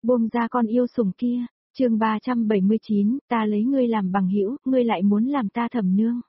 Buông ra con yêu sủng kia. Chương 379, ta lấy ngươi làm bằng hữu, ngươi lại muốn làm ta thẩm nương.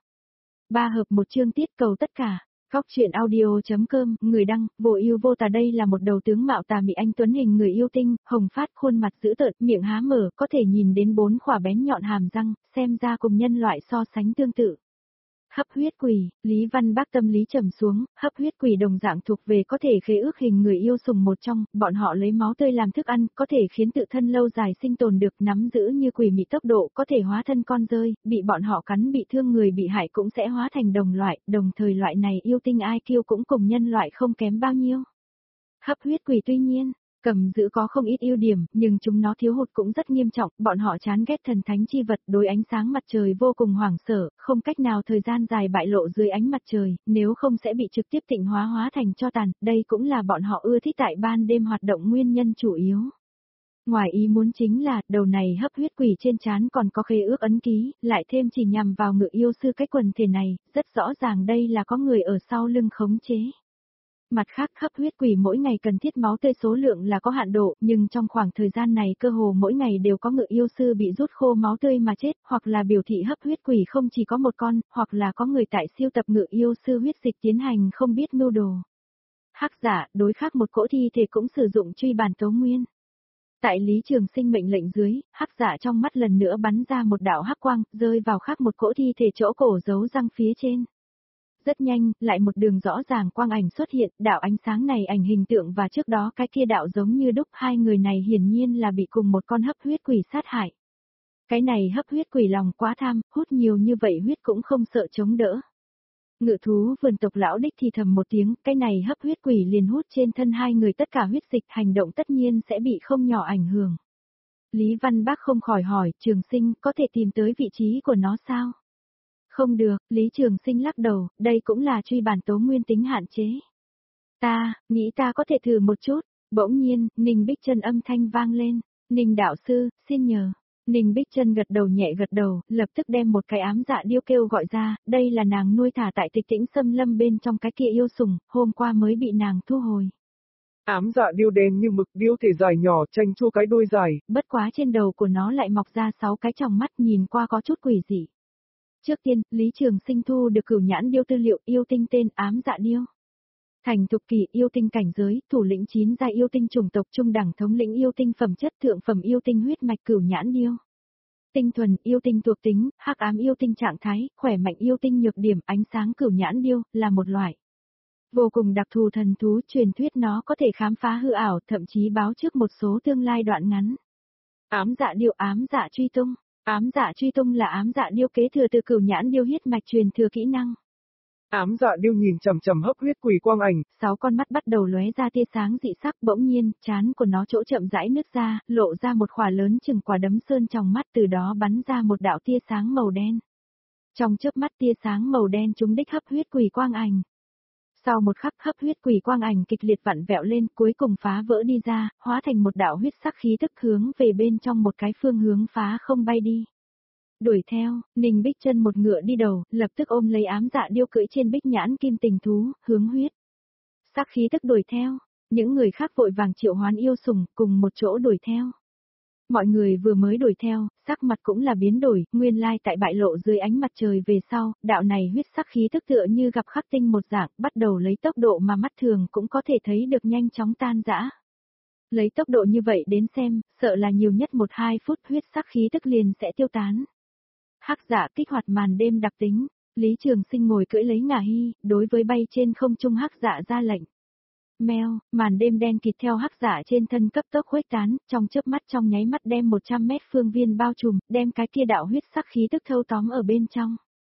3 hợp một chương tiết cầu tất cả. Góc truyện audio.com, người đăng, vô ưu vô tà. Đây là một đầu tướng mạo tà mị anh tuấn hình người yêu tinh, hồng phát khuôn mặt dữ tợn, miệng há mở, có thể nhìn đến 4 khỏa bén nhọn hàm răng, xem ra cùng nhân loại so sánh tương tự. Hấp huyết quỷ, Lý Văn Bác tâm lý trầm xuống, hấp huyết quỷ đồng dạng thuộc về có thể khế ước hình người yêu sủng một trong, bọn họ lấy máu tươi làm thức ăn, có thể khiến tự thân lâu dài sinh tồn được, nắm giữ như quỷ mị tốc độ, có thể hóa thân con rơi, bị bọn họ cắn bị thương người bị hại cũng sẽ hóa thành đồng loại, đồng thời loại này yêu tinh IQ cũng cùng nhân loại không kém bao nhiêu. Hấp huyết quỷ tuy nhiên, cầm giữ có không ít ưu điểm, nhưng chúng nó thiếu hụt cũng rất nghiêm trọng, bọn họ chán ghét thần thánh chi vật, đối ánh sáng mặt trời vô cùng hoảng sợ, không cách nào thời gian dài bại lộ dưới ánh mặt trời, nếu không sẽ bị trực tiếp tịnh hóa thành tro tàn, đây cũng là bọn họ ưa thích tại ban đêm hoạt động nguyên nhân chủ yếu. Ngoài ý muốn chính là, đầu này hấp huyết quỷ trên trán còn có khế ước ấn ký, lại thêm chỉ nhằm vào ngự yêu sư cái quần thể này, rất rõ ràng đây là có người ở sau lưng khống chế. Mặt khác hấp huyết quỷ mỗi ngày cần thiết máu tươi số lượng là có hạn độ, nhưng trong khoảng thời gian này cơ hồ mỗi ngày đều có ngự yêu sư bị rút khô máu tươi mà chết, hoặc là biểu thị hấp huyết quỷ không chỉ có một con, hoặc là có người tại siêu tập ngự yêu sư huyết dịch tiến hành không biết mưu đồ. Hắc giả, đối khác một cỗ thi thể cũng sử dụng truy bản tố nguyên. Tại Lý Trường Sinh mệnh lệnh dưới, hắc giả trong mắt lần nữa bắn ra một đạo hắc quang, rơi vào khác một cỗ thi thể chỗ cổ giấu răng phía trên. Rất nhanh, lại một đường rõ ràng quang ảnh xuất hiện, đạo ánh sáng này ảnh hình tượng và trước đó cái kia đạo giống như đúc, hai người này hiển nhiên là bị cùng một con hấp huyết quỷ sát hại. Cái này hấp huyết quỷ lòng quá tham, hút nhiều như vậy huyết cũng không sợ chống đỡ. Ngự thú vườn tộc lão đích thì thầm một tiếng, cái này hấp huyết quỷ liền hút trên thân hai người tất cả huyết dịch, hành động tất nhiên sẽ bị không nhỏ ảnh hưởng. Lý Văn Bác không khỏi hỏi, Trường Sinh có thể tìm tới vị trí của nó sao? Không được, Lý Trường Sinh lắc đầu, đây cũng là truy bản tố nguyên tính hạn chế. Ta, nghĩ ta có thể thử một chút, bỗng nhiên, Ninh Bích Chân âm thanh vang lên, Ninh đạo sư, xin nhờ. Ninh Bích Chân gật đầu nhẹ gật đầu, lập tức đem một cái ám dạ điêu kêu gọi ra, đây là nàng nuôi thả tại Tịch Tĩnh Xâm Lâm bên trong cái kia yêu sủng, hôm qua mới bị nàng thu hồi. Ám dạ điêu đen như mực, điêu thể dài nhỏ, chanh chua cái đuôi dài. Bất quá trên đầu của nó lại mọc ra 6 cái tròng mắt, nhìn qua có chút quỷ dị. Trước tiên, Lý Trường Sinh thu được cửu nhãn điêu tư liệu, yêu tinh tên ám dạ điêu. Thành thục kỳ, yêu tinh cảnh giới, thủ lĩnh 9 giai yêu tinh chủng tộc, trung đẳng thống lĩnh yêu tinh phẩm chất, thượng phẩm yêu tinh huyết mạch, cửu nhãn điêu. Tinh thuần, yêu tinh thuộc tính, hắc ám yêu tinh trạng thái, khỏe mạnh yêu tinh nhược điểm, ánh sáng cửu nhãn điêu, là một loại vô cùng đặc thù thần thú, truyền thuyết nó có thể khám phá hư ảo, thậm chí báo trước một số tương lai đoạn ngắn. Ám dạ điêu, ám dạ truy tung. Ám dạ truy tung là ám dạ điêu kế thừa từ cửu nhãn điêu huyết mạch truyền thừa kỹ năng. Ám dạ điêu nhìn chằm chằm hấp huyết quỷ quang ảnh, 6 con mắt bắt đầu lóe ra tia sáng dị sắc, bỗng nhiên, trán của nó chỗ chậm rãi nứt ra, lộ ra một khỏa lớn chừng quả đấm sơn trong mắt, từ đó bắn ra một đạo tia sáng màu đen. Trong chớp mắt tia sáng màu đen trúng đích hấp huyết quỷ quang ảnh. Sau một khắc hấp huyết quỷ quang ảnh kịch liệt vặn vẹo lên, cuối cùng phá vỡ đi ra, hóa thành một đạo huyết sắc khí tức hướng về bên trong một cái phương hướng phá không bay đi. Đuổi theo, Ninh Bích Chân một ngựa đi đầu, lập tức ôm lấy ám dạ điêu cưỡi trên bích nhãn kim tình thú, hướng huyết sắc khí tức đuổi theo, những người khác vội vàng triệu hoán yêu sủng, cùng một chỗ đuổi theo. Mọi người vừa mới đuổi theo, sắc mặt cũng là biến đổi, nguyên lai tại bại lộ dưới ánh mặt trời về sau, đạo này huyết sắc khí tức tựa như gặp khắc tinh một dạng, bắt đầu lấy tốc độ mà mắt thường cũng có thể thấy được nhanh chóng tan rã. Lấy tốc độ như vậy đến xem, sợ là nhiều nhất 1-2 phút huyết sắc khí tức liền sẽ tiêu tán. Hắc dạ kích hoạt màn đêm đặc tính, Lý Trường Sinh ngồi cưỡi lấy ngả hy, đối với bay trên không trung hắc dạ ra lệnh. Mèo, màn đêm đen kịt theo hắc dạ trên thân cấp tốc khuếch tán, trong chớp mắt trong nháy mắt đem 100 mét phương viên bao trùm, đem cái kia đạo huyết sắc khí tức thâu tóm ở bên trong.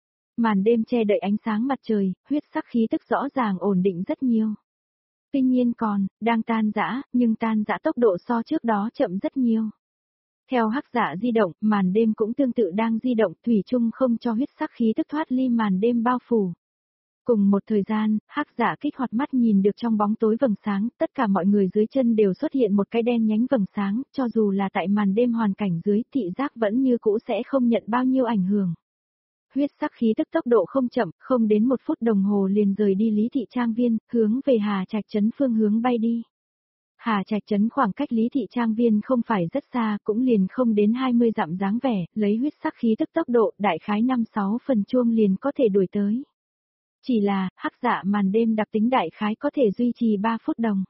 Màn đêm che đậy ánh sáng mặt trời, huyết sắc khí tức rõ ràng ổn định rất nhiều. Tuy nhiên còn, đang tan rã, nhưng tan rã tốc độ so trước đó chậm rất nhiều. Theo hắc dạ di động, màn đêm cũng tương tự đang di động, thủy chung không cho huyết sắc khí tức thoát ly màn đêm bao phủ. Cùng một thời gian, hắc dạ kích hoạt mắt nhìn được trong bóng tối vầng sáng, tất cả mọi người dưới chân đều xuất hiện một cái đen nhánh vầng sáng, cho dù là tại màn đêm hoàn cảnh dưới, thị giác vẫn như cũ sẽ không nhận bao nhiêu ảnh hưởng. Huyết sắc khí tức tốc độ không chậm, không đến 1 phút đồng hồ liền rời đi Lý Thị Trang Viên, hướng về Hà Trạch Trấn phương hướng bay đi. Hà Trạch trấn khoảng cách Lý thị trang viên không phải rất xa, cũng liền không đến 20 dặm dáng vẻ, lấy huyết sắc khí tức tốc độ, đại khái 5-6 phần chuông liền có thể đuổi tới. Chỉ là, hắc dạ màn đêm đặc tính đại khái có thể duy trì 3 phút đồng.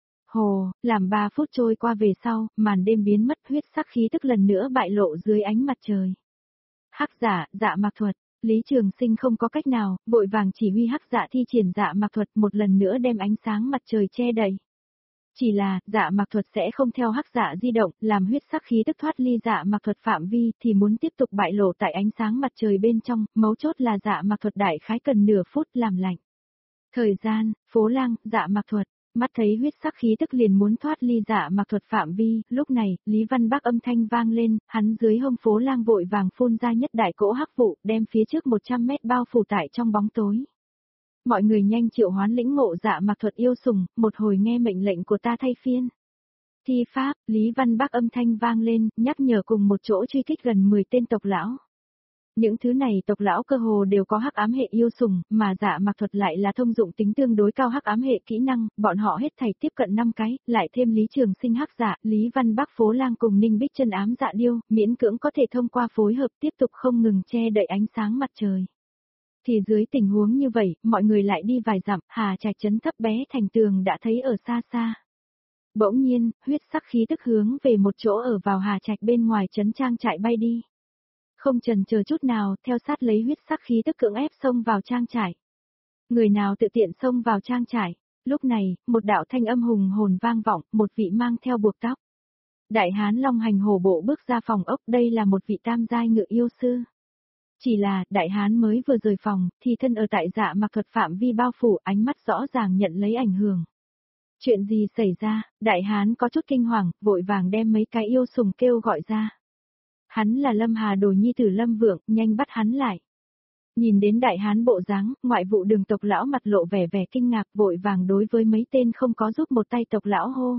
Hồ, làm 3 phút trôi qua về sau, màn đêm biến mất, huyết sắc khí tức lần nữa bại lộ dưới ánh mặt trời. Hắc dạ mạc thuật, Lý Trường Sinh không có cách nào, vội vàng chỉ huy hắc dạ thi triển dạ mạc thuật một lần nữa đem ánh sáng mặt trời che đậy. Chỉ là, dạ mạc thuật sẽ không theo hắc dạ di động, làm huyết sắc khí tức thoát ly dạ mạc thuật phạm vi thì muốn tiếp tục bại lộ tại ánh sáng mặt trời bên trong, mấu chốt là dạ mạc thuật đại khái cần nửa phút làm lạnh. Thời gian, phố lang, dạ mạc thuật, mắt thấy huyết sắc khí tức liền muốn thoát ly dạ mạc thuật phạm vi, lúc này, Lý Văn Bắc âm thanh vang lên, hắn dưới hông phố lang vội vàng phun ra nhất đại cỗ hắc vụ, đem phía trước 100 mét bao phủ tại trong bóng tối. Mọi người nhanh triệu hoán lĩnh ngộ dạ mạc thuật yêu sủng, một hồi nghe mệnh lệnh của ta thay phiên. Thi pháp, Lý Văn Bắc âm thanh vang lên, nhắc nhở cùng một chỗ truy kích gần 10 tên tộc lão. Những thứ này tộc lão cơ hồ đều có hắc ám hệ yêu sủng, mà dạ mạc thuật lại là thông dụng tính tương đối cao hắc ám hệ kỹ năng, bọn họ hết thảy tiếp cận 5 cái, lại thêm Lý Trường Sinh hắc dạ, Lý Văn Bắc phố lang cùng Ninh Bích chân ám dạ điêu, miễn cưỡng có thể thông qua phối hợp tiếp tục không ngừng che đậy ánh sáng mặt trời. Thì dưới tình huống như vậy, mọi người lại đi vài dặm, Hà Trạch trấn thấp bé thành tường đã thấy ở xa xa. Bỗng nhiên, huyết sắc khí tức hướng về một chỗ ở vào Hà Trạch bên ngoài trấn trang trại bay đi. Không chần chờ chút nào, theo sát lấy huyết sắc khí tức cưỡng ép xông vào trang trại. Người nào tự tiện xông vào trang trại? Lúc này, một đạo thanh âm hùng hồn vang vọng, một vị mang theo buộc tóc. Đại hán long hành hổ bộ bước ra phòng ốc, đây là một vị tam giai ngự yêu sư. Chỉ là, đại hán mới vừa rời phòng, thì thân ở tại dạ mạc thuật phạm vi bao phủ, ánh mắt rõ ràng nhận lấy ảnh hưởng. Chuyện gì xảy ra, đại hán có chút kinh hoàng, vội vàng đem mấy cái yêu sùng kêu gọi ra. Hắn là Lâm Hà Đồ nhi tử Lâm Vượng, nhanh bắt hắn lại. Nhìn đến đại hán bộ dáng, ngoại vụ đường tộc lão mặt lộ vẻ vẻ kinh ngạc, vội vàng đối với mấy tên không có giúp một tay tộc lão hô.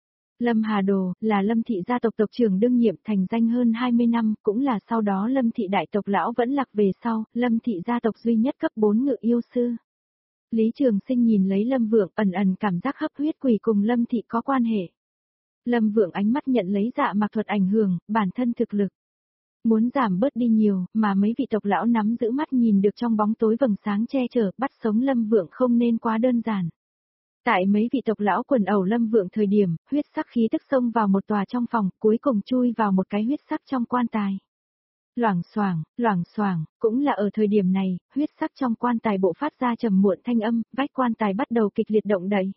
Lâm Hà Đồ, là Lâm thị gia tộc tộc trưởng đương nhiệm thành danh hơn 20 năm, cũng là sau đó Lâm thị đại tộc lão vẫn lạc về sau, Lâm thị gia tộc duy nhất cấp 4 ngự yêu sư. Lý Trường Sinh nhìn lấy Lâm Vượng ẩn ẩn cảm giác hấp huyết quỷ cùng Lâm thị có quan hệ. Lâm Vượng ánh mắt nhận lấy dạ mạc thuật ảnh hưởng, bản thân thực lực. Muốn giảm bớt đi nhiều, mà mấy vị tộc lão nắm giữ mắt nhìn được trong bóng tối vầng sáng che chở, bắt sống Lâm Vượng không nên quá đơn giản. Tại mấy vị tộc lão quần ẩu Lâm Vượng thời điểm, huyết sắc khí tức xông vào một tòa trong phòng, cuối cùng chui vào một cái huyết sắc trong quan tài. Loảng xoảng, cũng là ở thời điểm này, huyết sắc trong quan tài bộ phát ra trầm muộn thanh âm, vách quan tài bắt đầu kịch liệt động đậy.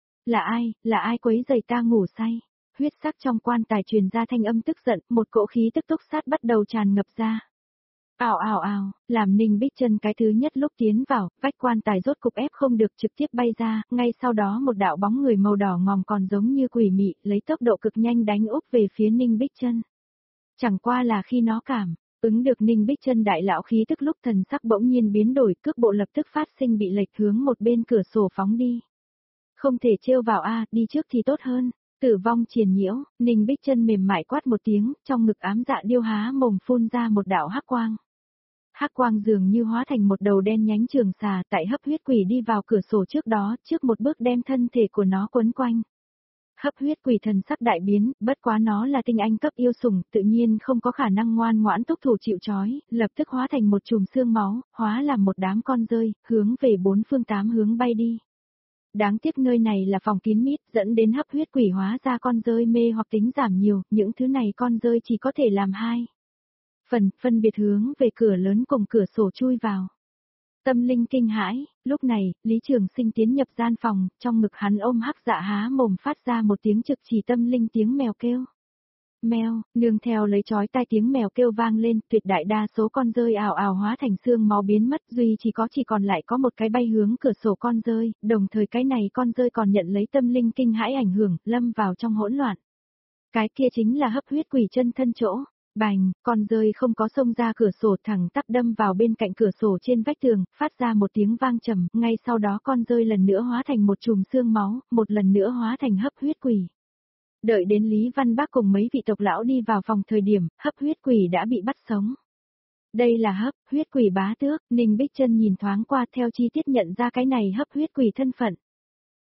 Là ai quấy rầy ta ngủ say? Huyết sắc trong quan tài truyền ra thanh âm tức giận, một cỗ khí tức túc sát bắt đầu tràn ngập ra. Ào, làm Ninh Bích Chân cái thứ nhất lúc tiến vào, vách quan tài rốt cục ép không được trực tiếp bay ra, ngay sau đó một đạo bóng người màu đỏ ngòm còn giống như quỷ mị, lấy tốc độ cực nhanh đánh úp về phía Ninh Bích Chân. Chẳng qua là khi nó cảm ứng được Ninh Bích Chân đại lão khí tức lúc thần sắc bỗng nhiên biến đổi, cước bộ lập tức phát sinh bị lệch hướng một bên cửa sổ phóng đi. Không thể trêu vào đi trước thì tốt hơn. Tử vong triền nhiễu, Ninh Bích Chân mềm mại quát một tiếng, trong ngực ám dạ điêu há mồm phun ra một đạo hắc quang. Hắc quang dường như hóa thành một đầu đen nhánh trường xà, tại hấp huyết quỷ đi vào cửa sổ trước đó, trước một bước đem thân thể của nó quấn quanh. Hấp huyết quỷ thần sắc đại biến, bất quá nó là tinh anh cấp yêu sủng, tự nhiên không có khả năng ngoan ngoãn túc thủ chịu trói, lập tức hóa thành một chùm xương máu, hóa làm một đám con rơi, hướng về 4 phương 8 hướng bay đi. Đáng tiếc nơi này là phòng kín mít, dẫn đến hấp huyết quỷ hóa ra con rơi mê hoặc tính giảm nhiều, những thứ này con rơi chỉ có thể làm hai. Phân biệt hướng về cửa lớn cùng cửa sổ chui vào. Tâm linh kinh hãi, lúc này, Lý Trường Sinh tiến nhập gian phòng, trong ngực hắn ôm hắc dạ há mồm phát ra một tiếng trực chỉ tâm linh tiếng mèo kêu. Mèo, nương theo lấy chói tai tiếng mèo kêu vang lên, tuyệt đại đa số con rơi ào ào hóa thành xương máu biến mất, duy chỉ còn lại có một cái bay hướng cửa sổ con rơi, đồng thời cái này con rơi còn nhận lấy tâm linh kinh hãi ảnh hưởng, lâm vào trong hỗn loạn. Cái kia chính là hấp huyết quỷ chân thân chỗ. Bành, con rơi không có xông ra cửa sổ thẳng tắp đâm vào bên cạnh cửa sổ trên vách tường, phát ra một tiếng vang trầm, ngay sau đó con rơi lần nữa hóa thành một chùm xương máu, một lần nữa hóa thành hấp huyết quỷ. Đợi đến Lý Văn Bác cùng mấy vị tộc lão đi vào phòng thời điểm, hấp huyết quỷ đã bị bắt sống. Đây là hấp huyết quỷ bá tước, Ninh Bích Chân nhìn thoáng qua theo chi tiết nhận ra cái này hấp huyết quỷ thân phận.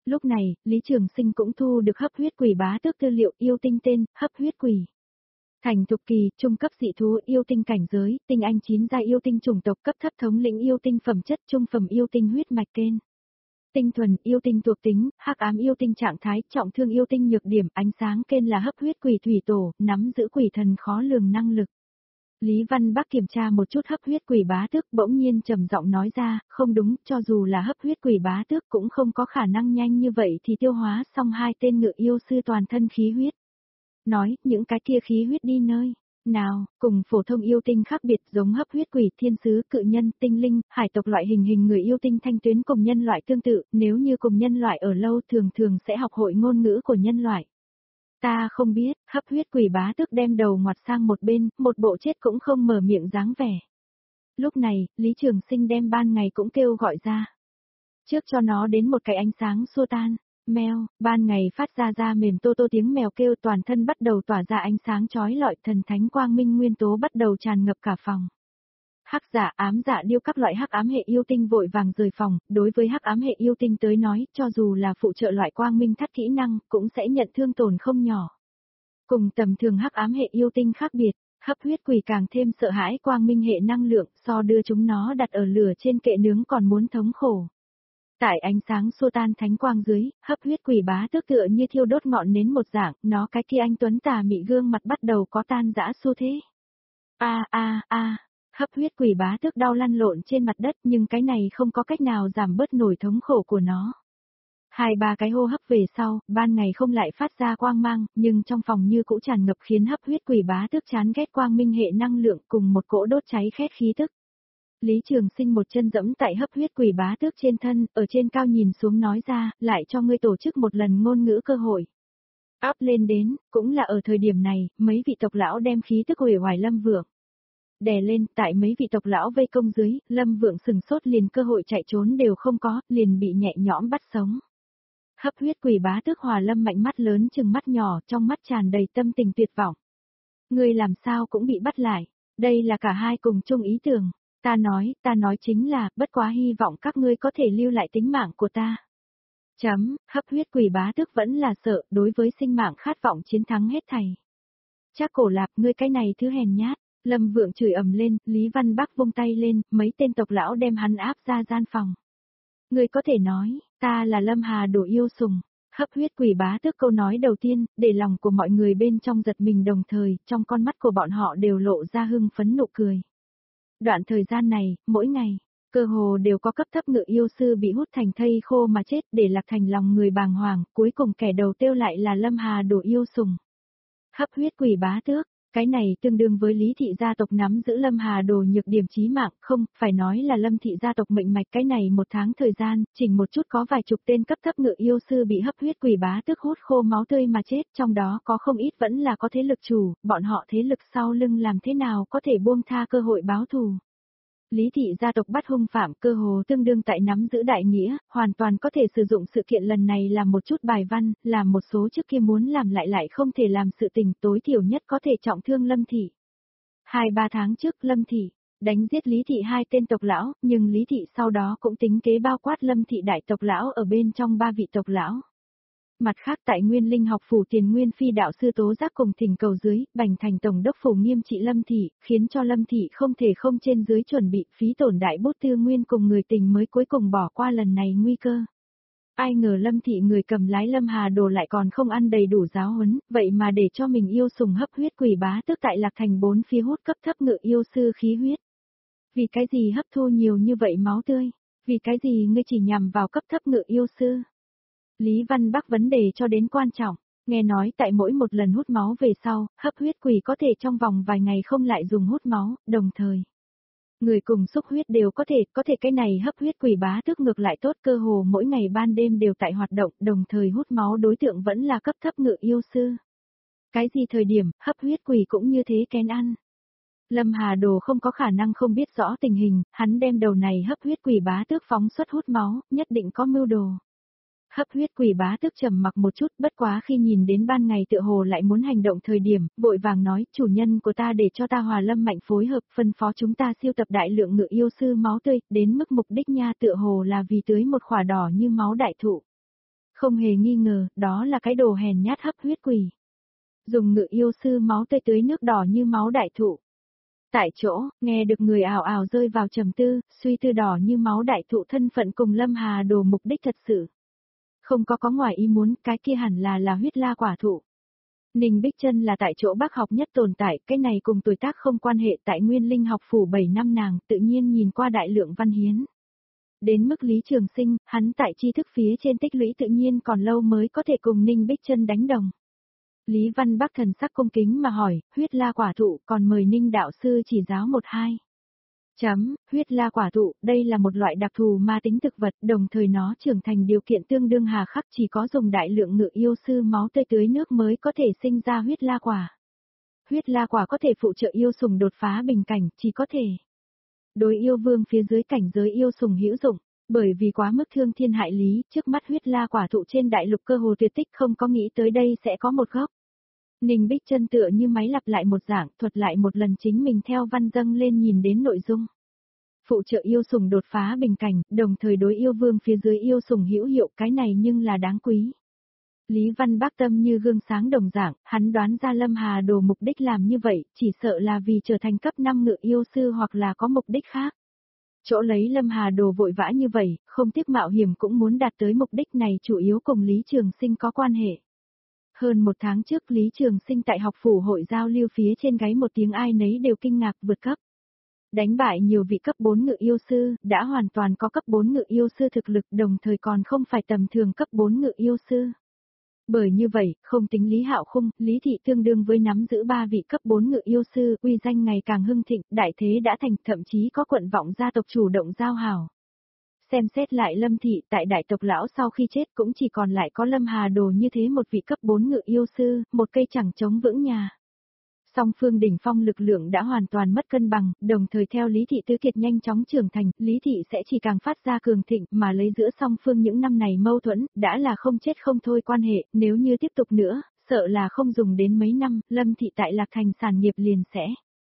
Lúc này, Lý Trường Sinh cũng thu được hấp huyết quỷ bá tước tư liệu yêu tinh tên, hấp huyết quỷ. Thành thục kỳ, trung cấp dị thú yêu tinh cảnh giới, tinh anh 9 giai yêu tinh chủng tộc cấp thấp thống lĩnh yêu tinh phẩm chất trung phẩm yêu tinh huyết mạch kênh. Tinh thuần yêu tinh thuộc tính, hắc ám yêu tinh trạng thái, trọng thương yêu tinh nhược điểm, ánh sáng kênh là hấp huyết quỷ thủy tổ, nắm giữ quỷ thần khó lường năng lực. Lý Văn Bắc kiểm tra một chút hấp huyết quỷ bá tước, bỗng nhiên trầm giọng nói ra, không đúng, cho dù là hấp huyết quỷ bá tước cũng không có khả năng nhanh như vậy thì tiêu hóa xong hai tên ngự yêu sư toàn thân khí huyết. Nói, những cái kia khí huyết đi nơi nào, cùng phổ thông yêu tinh khác biệt, giống hấp huyết quỷ, thiên sứ, cự nhân, tinh linh, hải tộc loại hình người yêu tinh thanh tuyến cùng nhân loại tương tự, nếu như cùng nhân loại ở lâu thường thường sẽ học hội ngôn ngữ của nhân loại. Ta không biết, hấp huyết quỷ bá tước đem đầu ngoặt sang một bên, một bộ chết cũng không mở miệng dáng vẻ. Lúc này, Lý Trường Sinh đem ban ngày cũng kêu gọi ra. Trước cho nó đến một cái ánh sáng xua tan. Mèo, ban ngày phát ra mềm tô tô tiếng mèo kêu, toàn thân bắt đầu tỏa ra ánh sáng chói lọi, thần thánh quang minh nguyên tố bắt đầu tràn ngập cả phòng. Hắc giả, ám giả điêu các loại hắc ám hệ yêu tinh vội vàng rời phòng, đối với hắc ám hệ yêu tinh tới nói, cho dù là phụ trợ loại quang minh thắt kỹ năng, cũng sẽ nhận thương tổn không nhỏ. Cùng tầm thường hắc ám hệ yêu tinh khác biệt, hấp huyết quỷ càng thêm sợ hãi quang minh hệ năng lượng, so đưa chúng nó đặt ở lửa trên kệ nướng còn muốn thống khổ. Tại ánh sáng xua tan thánh quang dưới, hấp huyết quỷ bá tước tựa như thiêu đốt ngọn nến một dạng, nó cái kia anh tuấn tà mị gương mặt bắt đầu có tan rã xu thế. Hấp huyết quỷ bá tước đau lăn lộn trên mặt đất, nhưng cái này không có cách nào giảm bớt nổi thống khổ của nó. 2-3 cái hô hấp về sau, ban ngày không lại phát ra quang mang, nhưng trong phòng như cũ tràn ngập khiến hấp huyết quỷ bá tước chán ghét quang minh hệ năng lượng cùng một cỗ đốt cháy khét khí tức. Lý Trường Sinh một chân dẫm tại hấp huyết quỷ bá tước trên thân, ở trên cao nhìn xuống nói ra, lại cho ngươi tổ chức một lần ngôn ngữ cơ hội. Áp lên đến, cũng là ở thời điểm này, mấy vị tộc lão đem khí tức uể oải Lâm Vượng. Đè lên, tại mấy vị tộc lão vây công dưới, Lâm Vượng sừng sốt liền cơ hội chạy trốn đều không có, liền bị nhẹ nhõm bắt sống. Hấp huyết quỷ bá tước Hòa Lâm mạnh mắt lớn chừng mắt nhỏ, trong mắt tràn đầy tâm tình tuyệt vọng. Ngươi làm sao cũng bị bắt lại, đây là cả hai cùng chung ý tưởng. Ta nói chính là, bất quá hy vọng các ngươi có thể lưu lại tính mạng của ta. Hấp huyết quỷ bá tước vẫn là sợ, đối với sinh mạng khát vọng chiến thắng hết thảy. Trác Cổ Lạp, ngươi cái này thứ hèn nhát, Lâm Vượng chửi ầm lên, Lý Văn Bắc vung tay lên, mấy tên tộc lão đem hắn áp ra gian phòng. Ngươi có thể nói, ta là Lâm Hà Đồ yêu sùng. Hấp huyết quỷ bá tước câu nói đầu tiên, để lòng của mọi người bên trong giật mình đồng thời, trong con mắt của bọn họ đều lộ ra hưng phấn nụ cười. Đoạn thời gian này, mỗi ngày, cơ hồ đều có cấp thấp ngự yêu sư bị hút thành thây khô mà chết, để lạc thành lòng người bàng hoàng, cuối cùng kẻ đầu tiêu lại là Lâm Hà Đồ yêu sùng. Hấp huyết quỷ bá tước, cái này tương đương với Lý thị gia tộc nắm giữ Lâm Hà Đồ nhược điểm chí mạng, không, phải nói là Lâm thị gia tộc mệnh mạch. Cái này một tháng thời gian, chỉnh một chút có vài chục tên cấp thấp ngự yêu sư bị hấp huyết quỷ bá tước hút khô máu tươi mà chết, trong đó có không ít vẫn là có thế lực chủ, bọn họ thế lực sau lưng làm thế nào có thể buông tha cơ hội báo thù. Lý thị gia tộc bắt hung phạm cơ hồ tương đương tại nắm giữ đại nghĩa, hoàn toàn có thể sử dụng sự kiện lần này làm một chút bài văn, làm một số trước kia muốn làm lại không thể làm sự tình, tối thiểu nhất có thể trọng thương Lâm thị. 2-3 tháng trước Lâm thị đánh giết Lý thị hai tên tộc lão, nhưng Lý thị sau đó cũng tính kế bao quát Lâm thị đại tộc lão ở bên trong 3 vị tộc lão. Mặt khác tại Nguyên Linh học phủ Tiền Nguyên phi đạo sư tố giác cùng thỉnh cầu dưới, bành thành tổng đốc phủ nghiêm trị Lâm thị, khiến cho Lâm thị không thể không trên dưới chuẩn bị phí tổn đại bút tư nguyên cùng người tình mới cuối cùng bỏ qua lần này nguy cơ. Ai ngờ Lâm thị người cầm lái Lâm Hà Đồ lại còn không ăn đầy đủ giáo huấn, vậy mà để cho mình yêu sùng hấp huyết quỷ bá tước tại lạc thành 4 phía hút cấp thấp ngự yêu sư khí huyết. Vì cái gì hấp thu nhiều như vậy máu tươi? Vì cái gì ngươi chỉ nhằm vào cấp thấp ngự yêu sư? Lý Văn Bắc vấn đề cho đến quan trọng, nghe nói tại mỗi một lần hút máu về sau, hấp huyết quỷ có thể trong vòng vài ngày không lại dùng hút máu, đồng thời. Người cùng xúc huyết đều có thể cái này hấp huyết quỷ bá tước ngược lại tốt, cơ hồ mỗi ngày ban đêm đều tại hoạt động, đồng thời hút máu đối tượng vẫn là cấp thấp ngự yêu sư. Cái gì thời điểm, hấp huyết quỷ cũng như thế kén ăn. Lâm Hà Đồ không có khả năng không biết rõ tình hình, hắn đem đầu này hấp huyết quỷ bá tước phóng xuất hút máu, nhất định có mưu đồ. Hấp huyết quỷ bá tước trầm mặc một chút, bất quá khi nhìn đến ban ngày tựa hồ lại muốn hành động thời điểm, vội vàng nói, chủ nhân của ta để cho ta Hòa Lâm mạnh phối hợp, phân phó chúng ta siêu tập đại lượng ngự yêu sư máu tươi, đến mức mục đích nha tựa hồ là vì tưới một khỏa đỏ như máu đại thụ. Không hề nghi ngờ, đó là cái đồ hèn nhát hấp huyết quỷ. Dùng ngự yêu sư máu tươi tưới nước đỏ như máu đại thụ. Tại chỗ, nghe được người ảo ảo rơi vào trầm tư, suy tư đỏ như máu đại thụ thân phận cùng Lâm Hà Đồ mục đích thật sự. Không có ngoài ý muốn, cái kia hẳn là huyết la quả thụ. Ninh Bích Trân là tại chỗ bác học nhất tồn tại, cái này cùng tuổi tác không quan hệ, tại Nguyên Linh học phủ 7 năm nàng, tự nhiên nhìn qua đại lượng văn hiến. Đến mức Lý Trường Sinh, hắn tại tri thức phía trên tích lũy tự nhiên còn lâu mới có thể cùng Ninh Bích Trân đánh đồng. Lý Văn Bắc thần sắc cung kính mà hỏi, huyết la quả thụ còn mời Ninh đạo sư chỉ giáo một hai. Huyết la quả thụ, đây là một loại đặc thù ma tính thực vật, đồng thời nó trưởng thành điều kiện tương đương hà khắc, chỉ có dùng đại lượng ngự yêu sư máu tươi tưới nước mới có thể sinh ra huyết la quả. Huyết la quả có thể phụ trợ yêu sùng đột phá bình cảnh, chỉ có thể đối yêu vương phía dưới cảnh giới yêu sùng hữu dụng, bởi vì quá mức thương thiên hại lý, trước mắt huyết la quả thụ trên đại lục cơ hồ tuyệt tích, không có nghĩ tới đây sẽ có một gốc. Ninh Bích Trân tựa như máy lặp lại một dạng, thuật lại một lần chính mình theo văn dâng lên nhìn đến nội dung. Phụ trợ yêu sùng đột phá bình cảnh, đồng thời đối yêu vương phía dưới yêu sùng hữu hiệu, cái này nhưng là đáng quý. Lý Văn Bác tâm như gương sáng đồng dạng, hắn đoán ra Lâm Hà Đồ mục đích làm như vậy, chỉ sợ là vì trở thành cấp 5 ngự yêu sư hoặc là có mục đích khác. Chỗ lấy Lâm Hà Đồ vội vã như vậy, không tiếc mạo hiểm cũng muốn đạt tới mục đích này, chủ yếu cùng Lý Trường Sinh có quan hệ. Hơn một tháng trước Lý Trường Sinh tại học phủ hội giao lưu phía trên gáy một tiếng ai nấy đều kinh ngạc vượt cấp. Đánh bại nhiều vị cấp 4 ngự yêu sư, đã hoàn toàn có cấp 4 ngự yêu sư thực lực, đồng thời còn không phải tầm thường cấp 4 ngự yêu sư. Bởi như vậy, không tính Lý Hạo Khung, Lý Thị tương đương với nắm giữ 3 vị cấp 4 ngự yêu sư, uy danh ngày càng hưng thịnh, đại thế đã thành, thậm chí có quận vọng gia tộc chủ động giao hảo. Xem xét lại Lâm Thị, tại đại tộc lão sau khi chết cũng chỉ còn lại có Lâm Hà Đồ như thế một vị cấp 4 ngự yêu sư, một cây chẳng chống vững nhà. Song phương đỉnh phong lực lượng đã hoàn toàn mất cân bằng, đồng thời theo Lý Thị tứ kiệt nhanh chóng trưởng thành, Lý Thị sẽ chỉ càng phát ra cường thịnh, mà lấy giữa song phương những năm này mâu thuẫn, đã là không chết không thôi quan hệ, nếu như tiếp tục nữa, sợ là không dùng đến mấy năm, Lâm Thị tại Lạc Thành sản nghiệp liền sẽ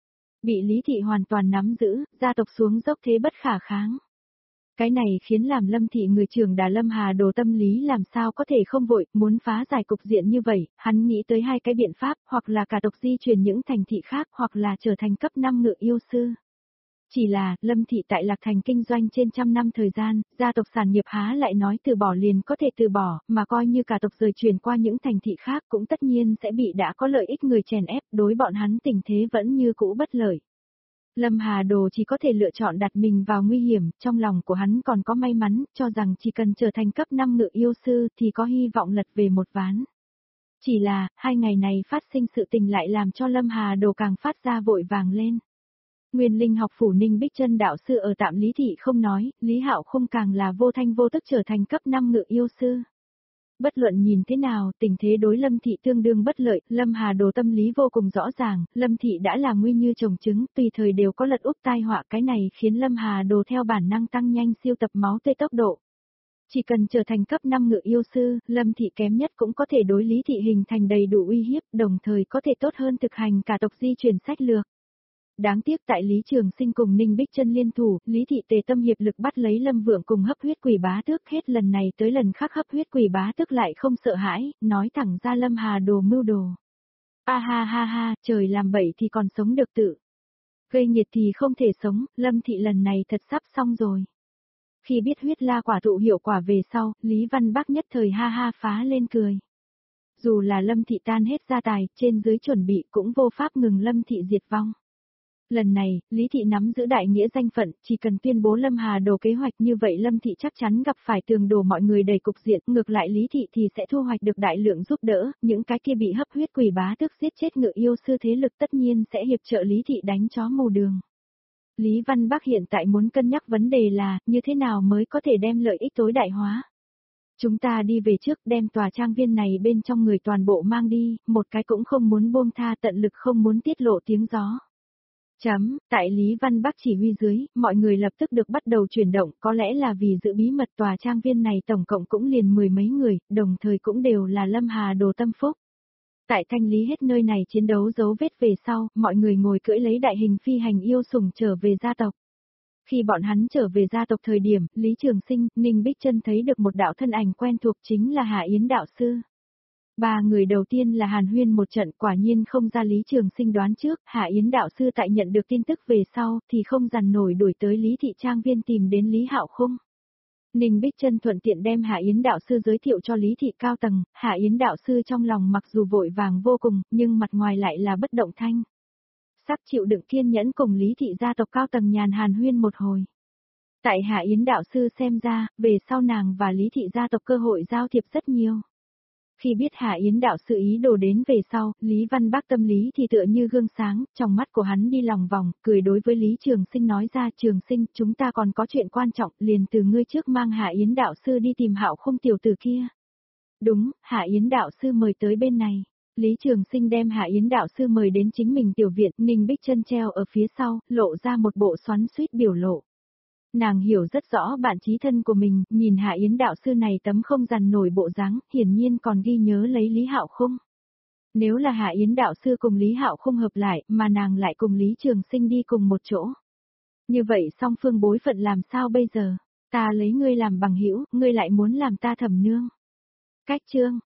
bị Lý Thị hoàn toàn nắm giữ, gia tộc xuống dốc thế bất khả kháng. Cái này khiến làm Lâm Thị người trưởng đà Lâm Hà Đồ tâm lý làm sao có thể không vội, muốn phá giải cục diện như vậy, hắn nghĩ tới hai cái biện pháp, hoặc là cả tộc di chuyển những thành thị khác, hoặc là trở thành cấp 5 ngự yêu sư. Chỉ là, Lâm Thị tại Lạc Thành kinh doanh trên trăm năm thời gian, gia tộc sản nghiệp há lại nói từ bỏ liền có thể từ bỏ, mà coi như cả tộc rời chuyển qua những thành thị khác cũng tất nhiên sẽ bị đã có lợi ích người chèn ép, đối bọn hắn tình thế vẫn như cũ bất lợi. Lâm Hà Đồ chỉ có thể lựa chọn đặt mình vào nguy hiểm, trong lòng của hắn còn có may mắn, cho rằng chỉ cần trở thành cấp 5 ngự yêu sư thì có hy vọng lật về một ván. Chỉ là, hai ngày này phát sinh sự tình lại làm cho Lâm Hà Đồ càng phát ra vội vàng lên. Nguyên Linh học phủ Ninh Bích Trân đạo sư ở tạm Lý Thị không nói, Lý Hạo Khung càng là vô thanh vô tức trở thành cấp 5 ngự yêu sư. Bất luận nhìn thế nào, tình thế đối Lâm Thị tương đương bất lợi, Lâm Hà Đồ tâm lý vô cùng rõ ràng, Lâm Thị đã là nguy như trồng trứng, tùy thời đều có lật úp tai họa, cái này khiến Lâm Hà Đồ theo bản năng tăng nhanh siêu tập máu tươi tốc độ. Chỉ cần trở thành cấp 5 ngự yêu sư, Lâm Thị kém nhất cũng có thể đối Lý Thị hình thành đầy đủ uy hiếp, đồng thời có thể tốt hơn thực hành cả tộc di chuyển sách lược. Đáng tiếc tại Lý Trường Sinh cùng Ninh Bích Trân liên thủ, Lý Thị tề tâm hiệp lực bắt lấy Lâm Vượng cùng hấp huyết quỷ bá tước, hết lần này tới lần khác hấp huyết quỷ bá tước lại không sợ hãi, nói thẳng ra Lâm Hà Đồ mưu đồ. A ha ha ha, trời làm bậy thì còn sống được tự. Gây nhiệt thì không thể sống, Lâm Thị lần này thật sắp xong rồi. Khi biết huyết la quả thụ hiệu quả về sau, Lý Văn Bắc nhất thời ha ha phá lên cười. Dù là Lâm Thị tan hết gia tài, trên dưới chuẩn bị cũng vô pháp ngừng Lâm Thị diệt vong. Lần này, Lý Thị nắm giữ đại nghĩa danh phận, chỉ cần tuyên bố Lâm Hà Đồ kế hoạch như vậy Lâm Thị chắc chắn gặp phải tường đổ mọi người đầy cục diện, ngược lại Lý Thị thì sẽ thu hoạch được đại lượng giúp đỡ, những cái kia bị hấp huyết quỷ bá tước giết chết ngự yêu sư thế lực tất nhiên sẽ hiệp trợ Lý Thị đánh chó mù đường. Lý Văn Bắc hiện tại muốn cân nhắc vấn đề là, như thế nào mới có thể đem lợi ích tối đại hóa. Chúng ta đi về trước đem tòa trang viên này bên trong người toàn bộ mang đi, một cái cũng không muốn buông tha, tận lực không muốn tiết lộ tiếng gió. Tại Lý Văn Bắc chỉ huy dưới, mọi người lập tức được bắt đầu chuyển động, có lẽ là vì giữ bí mật tòa trang viên này tổng cộng cũng liền 10 mấy người, đồng thời cũng đều là Lâm Hà Đồ tâm phúc. Tại thanh lý hết nơi này chiến đấu dấu vết về sau, mọi người ngồi cưỡi lấy đại hình phi hành yêu sủng trở về gia tộc. Khi bọn hắn trở về gia tộc thời điểm, Lý Trường Sinh, Ninh Bích Trân thấy được một đạo thân ảnh quen thuộc chính là Hạ Yến đạo sư. Ba người đầu tiên là hàn huyên một trận, quả nhiên không ra Lý Trường Sinh đoán trước, Hạ Yến đạo sư tại nhận được tin tức về sau thì không dằn nổi đuổi tới Lý Thị Trang Viên tìm đến Lý Hạo Khung. Ninh Bích Trân thuận tiện đem Hạ Yến đạo sư giới thiệu cho Lý Thị cao tầng, Hạ Yến đạo sư trong lòng mặc dù vội vàng vô cùng, nhưng mặt ngoài lại là bất động thanh. Sắc chịu đựng kiên nhẫn cùng Lý Thị gia tộc cao tầng nhàn hàn huyên một hồi. Tại Hạ Yến đạo sư xem ra, về sau nàng và Lý Thị gia tộc cơ hội giao thiệp rất nhiều. Khi biết Hạ Yến đạo sự ý đồ đến về sau, Lý Văn Bác tâm lý thì tựa như gương sáng, trong mắt của hắn đi lòng vòng, cười đối với Lý Trường Sinh nói ra, Trường Sinh, chúng ta còn có chuyện quan trọng, liền từ ngươi trước mang Hạ Yến đạo sư đi tìm Hạo Khung tiểu tử kia. Đúng, Hạ Yến đạo sư mời tới bên này. Lý Trường Sinh đem Hạ Yến đạo sư mời đến chính mình tiểu viện, Ninh Bích Trân treo ở phía sau, lộ ra một bộ xoắn xuýt biểu lộ. Nàng hiểu rất rõ bản chí thân của mình, nhìn Hạ Yến đạo sư này tấm không dằn nổi bộ dáng, hiển nhiên còn ghi nhớ lấy Lý Hạo Khung. Nếu là Hạ Yến đạo sư cùng Lý Hạo Khung hợp lại, mà nàng lại cùng Lý Trường Sinh đi cùng một chỗ. Như vậy song phương bối phận làm sao bây giờ? Ta lấy ngươi làm bằng hữu, ngươi lại muốn làm ta thẩm nương. Cách chương